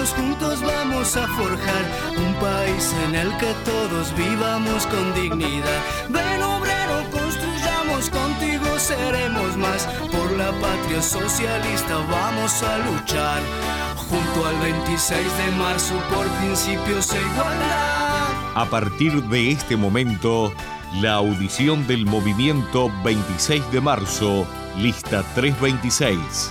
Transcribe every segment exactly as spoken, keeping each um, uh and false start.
todos juntos vamos a forjar un país en el que todos vivamos con dignidad. Ven obrero, construyamos, contigo seremos más. Por la patria socialista vamos a luchar, junto al veintiséis de marzo por principios e igualdad. A partir de este momento, la audición del movimiento veintiséis de marzo, lista trescientos veintiséis.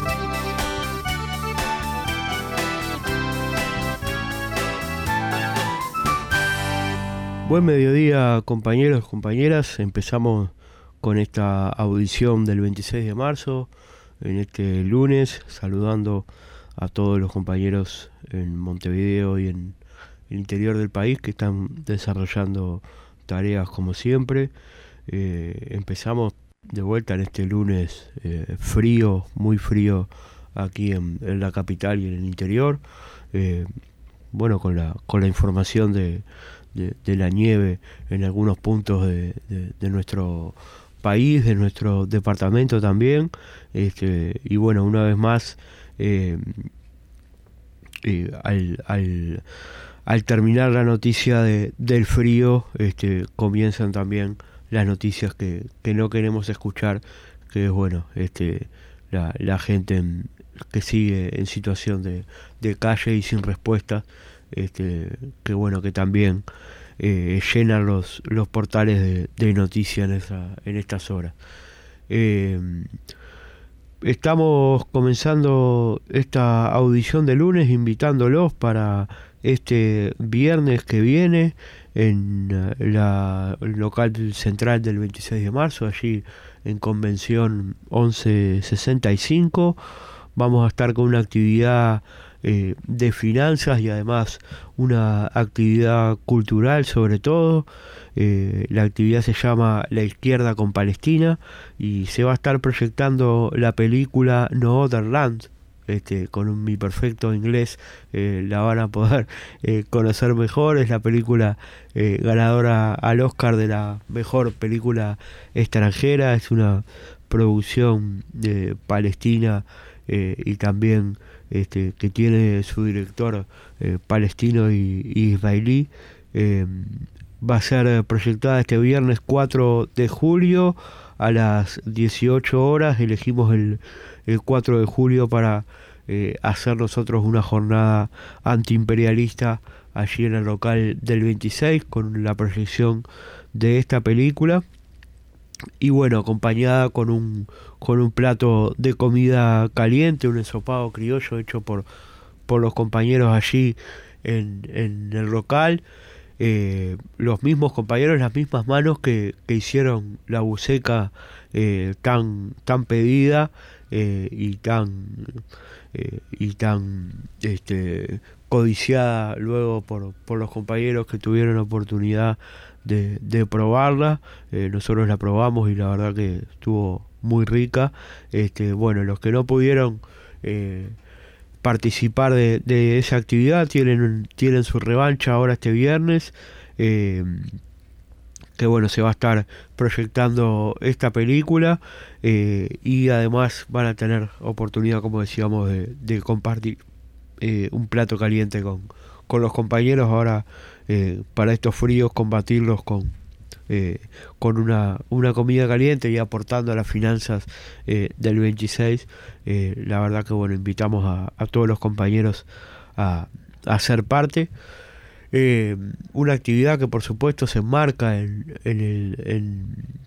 Buen mediodía, compañeros, compañeras. Empezamos con esta audición del veintiséis de marzo, en este lunes, saludando a todos los compañeros en Montevideo y en el interior del país que están desarrollando tareas como siempre. Eh, empezamos de vuelta en este lunes eh, frío, muy frío aquí en, en la capital y en el interior. Eh, bueno, con la, con la información de De, de la nieve en algunos puntos de, de, de nuestro país, de nuestro departamento también, este, y bueno, una vez más eh, eh, al, al, al terminar la noticia de, del frío, este, comienzan también las noticias que, que no queremos escuchar, que es bueno, este, la, la gente en, que sigue en situación de, de calle y sin respuesta. Este, que bueno, que también eh, llenan los, los portales de, de noticias en, esa, en estas horas. Eh, estamos comenzando esta audición de lunes, invitándolos para este viernes que viene en la el local central del veintiséis de marzo, allí en Convención once sesenta y cinco. Vamos a estar con una actividad Eh, de finanzas y además una actividad cultural sobre todo. Eh, la actividad se llama La Izquierda con Palestina y se va a estar proyectando la película No Other Land. Este, con un mi perfecto inglés eh, la van a poder eh, conocer mejor. Es la película eh, ganadora al Oscar de la mejor película extranjera. Es una producción de Palestina eh, y también Este, que tiene su director eh, palestino y, y israelí. Eh, va a ser proyectada este viernes cuatro de julio a las dieciocho horas. Elegimos el, el cuatro de julio para eh, hacer nosotros una jornada antiimperialista allí en el local del veintiséis con la proyección de esta película. Y bueno, acompañada con un con un plato de comida caliente, un ensopado criollo hecho por, por los compañeros allí en, en el local. Eh, los mismos compañeros, las mismas manos que, que hicieron la buceca eh, tan, tan pedida eh, y tan eh, y tan este, codiciada luego por, por los compañeros que tuvieron oportunidad De, de probarla. Eh, nosotros la probamos y la verdad que estuvo muy rica. Este, bueno, los que no pudieron eh, participar de, de esa actividad tienen, tienen su revancha ahora este viernes, eh, que bueno, se va a estar proyectando esta película eh, y además van a tener oportunidad, como decíamos, de, de compartir eh, un plato caliente con, con los compañeros ahora. Eh, para estos fríos, combatirlos con eh, con una, una comida caliente y aportando a las finanzas eh, del veintiséis. Eh, la verdad que bueno, invitamos a, a todos los compañeros a, a ser parte. Eh, una actividad que por supuesto se enmarca en, en, el, en,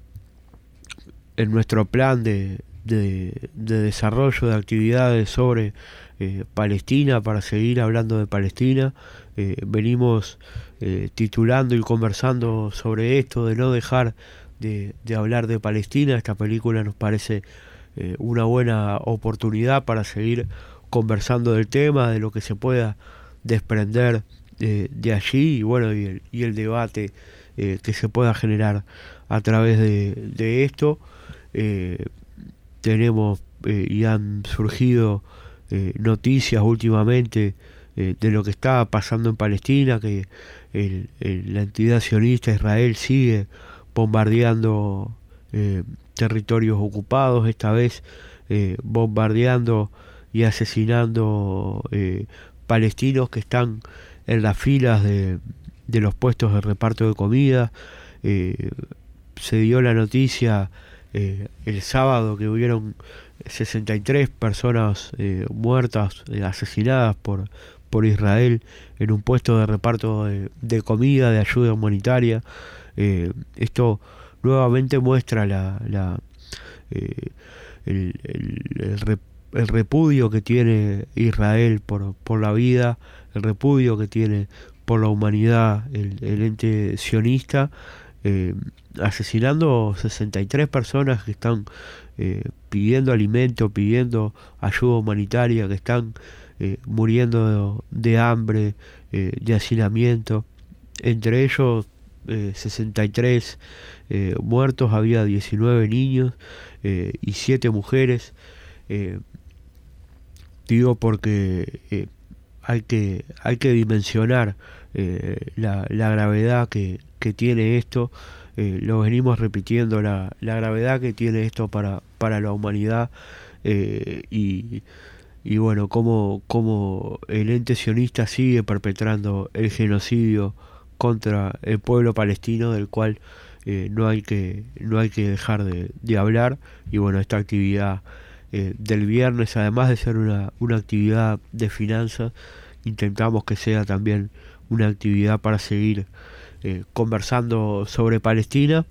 en nuestro plan de, de, de desarrollo de actividades sobre eh, Palestina, para seguir hablando de Palestina. Eh, venimos eh, titulando y conversando sobre esto, de no dejar de, de hablar de Palestina. Esta película nos parece eh, una buena oportunidad para seguir conversando del tema, de lo que se pueda desprender de, de allí, y bueno, y el, y el debate eh, que se pueda generar a través de, de esto. Eh, tenemos eh, y han surgido eh, noticias últimamente eh, de lo que está pasando en Palestina, que el, el, la entidad sionista Israel sigue bombardeando eh, territorios ocupados, esta vez eh, bombardeando y asesinando eh, palestinos que están en las filas de, de los puestos de reparto de comida. Eh, se dio la noticia eh, el sábado que hubieron sesenta y tres personas eh, muertas, eh, asesinadas por, por Israel en un puesto de reparto de, de comida, de ayuda humanitaria. Eh, esto nuevamente muestra la, la eh, el, el, el, rep, el repudio que tiene Israel por, por la vida, el repudio que tiene por la humanidad el, el ente sionista, eh, asesinando sesenta y tres personas que están eh, pidiendo alimento, pidiendo ayuda humanitaria, que están eh, muriendo de, de hambre, eh, de hacinamiento. Entre ellos eh, sesenta y tres eh, muertos, había diecinueve niños eh, y siete mujeres. Eh, digo porque eh, hay que hay que dimensionar eh, la, la gravedad que, que tiene esto. Eh, lo venimos repitiendo, la, la gravedad que tiene esto para, para la humanidad, eh, y, y bueno, cómo, cómo el ente sionista sigue perpetrando el genocidio contra el pueblo palestino, del cual eh, no hay que no hay que dejar de, de hablar. Y bueno, esta actividad eh, del viernes, además de ser una, una actividad de finanzas, intentamos que sea también una actividad para seguir eh, conversando sobre Palestina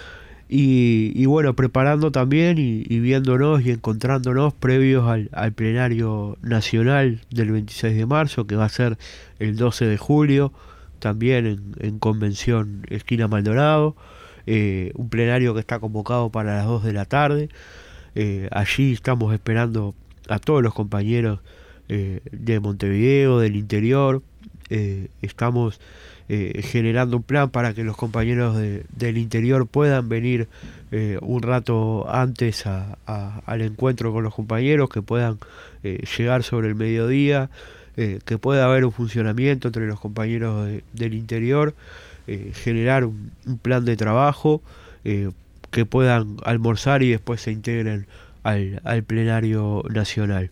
y, y bueno, preparando también y, y viéndonos y encontrándonos previos al, al plenario nacional del veintiséis de marzo, que va a ser el doce de julio, también en, en Convención Esquina Maldonado, eh, un plenario que está convocado para las dos de la tarde. Eh, allí estamos esperando a todos los compañeros eh, de Montevideo, del interior. Eh, estamos eh, generando un plan para que los compañeros de, del interior puedan venir eh, un rato antes a, a, al encuentro con los compañeros, que puedan eh, llegar sobre el mediodía, eh, que pueda haber un funcionamiento entre los compañeros de, del interior, eh, generar un, un plan de trabajo, eh, que puedan almorzar y después se integren al, al plenario nacional.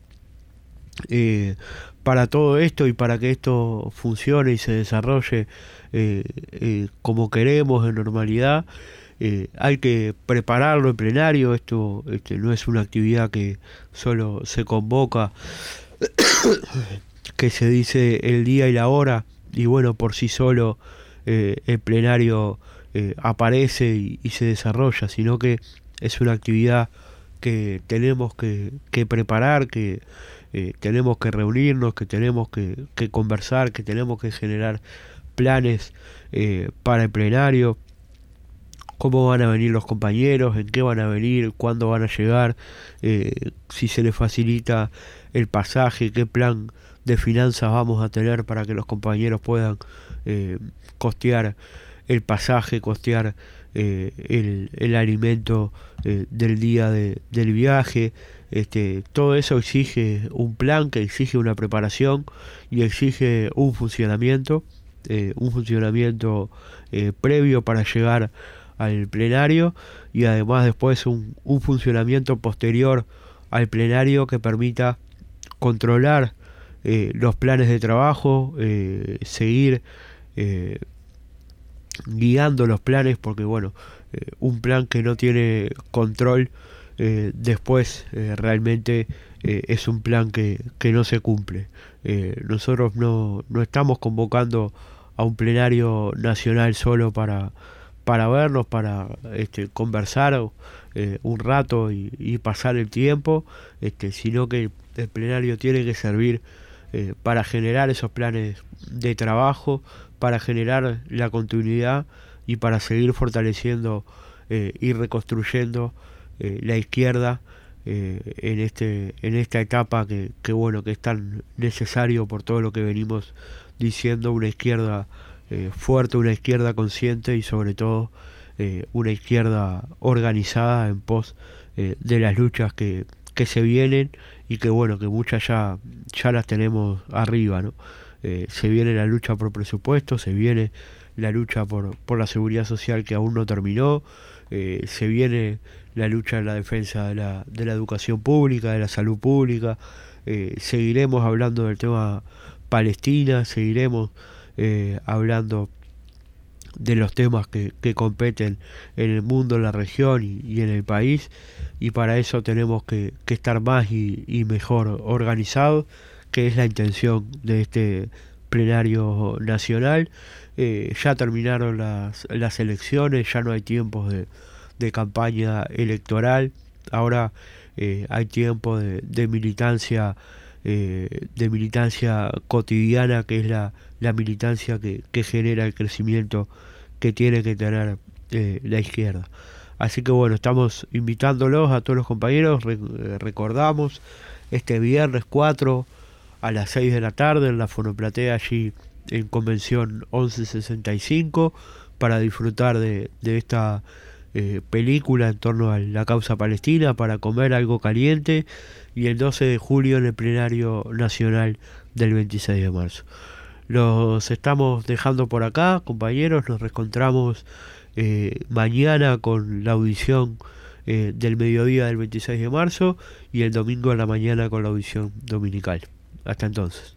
Eh, para todo esto y para que esto funcione y se desarrolle eh, eh, como queremos, en normalidad, eh, hay que prepararlo en plenario. Esto este, no es una actividad que solo se convoca, que se dice el día y la hora y bueno, por sí solo eh, el plenario eh, aparece y, y se desarrolla, sino que es una actividad que tenemos que, que preparar, que eh, tenemos que reunirnos, que tenemos que, que conversar, que tenemos que generar planes eh, para el plenario, cómo van a venir los compañeros, en qué van a venir, cuándo van a llegar, eh, si se les facilita el pasaje, qué plan de finanzas vamos a tener para que los compañeros puedan eh, costear el pasaje, costear eh, el, el alimento eh, del día de, del viaje. Este, todo eso exige un plan, que exige una preparación y exige un funcionamiento, eh, un funcionamiento eh, previo para llegar al plenario, y además después un, un funcionamiento posterior al plenario que permita controlar eh, los planes de trabajo, eh, seguir eh, guiando los planes, porque bueno, eh, un plan que no tiene control eh, después eh, realmente eh, es un plan que, que no se cumple. Eh, nosotros no, no estamos convocando a un plenario nacional solo para para vernos, para este, conversar eh, un rato y, y pasar el tiempo, este, sino que el plenario tiene que servir eh, para generar esos planes de trabajo, para generar la continuidad y para seguir fortaleciendo eh, y reconstruyendo eh, la izquierda eh, en este en esta etapa que, que bueno que es tan necesario por todo lo que venimos diciendo, una izquierda Eh, fuerte, una izquierda consciente y sobre todo eh, una izquierda organizada en pos eh, de las luchas que, que se vienen y que bueno, que muchas ya, ya las tenemos arriba, ¿no? Eh, se viene la lucha por presupuesto, se viene la lucha por, por la seguridad social que aún no terminó, eh, se viene la lucha en la defensa de la, de la educación pública, de la salud pública, eh, seguiremos hablando del tema Palestina, seguiremos eh, hablando de los temas que, que competen en el mundo, en la región y, y en el país, y para eso tenemos que, que estar más y, y mejor organizados, que es la intención de este plenario nacional. Eh, ya terminaron las, las elecciones, ya no hay tiempos de, de campaña electoral, ahora eh, hay tiempo de, de militancia eh, de militancia cotidiana, que es la, la militancia que, que genera el crecimiento que tiene que tener eh, la izquierda. Así que bueno, estamos invitándolos a todos los compañeros. Re, eh, recordamos este viernes cuatro a las seis de la tarde en la Fonoplatea, allí en Convención once sesenta y cinco, para disfrutar de, de esta eh, película en torno a la causa palestina, para comer algo caliente, y el doce de julio en el plenario nacional del veintiséis de marzo. Los estamos dejando por acá, compañeros. Nos reencontramos eh, mañana con la audición eh, del mediodía del veintiséis de marzo y el domingo a la mañana con la audición dominical. Hasta entonces.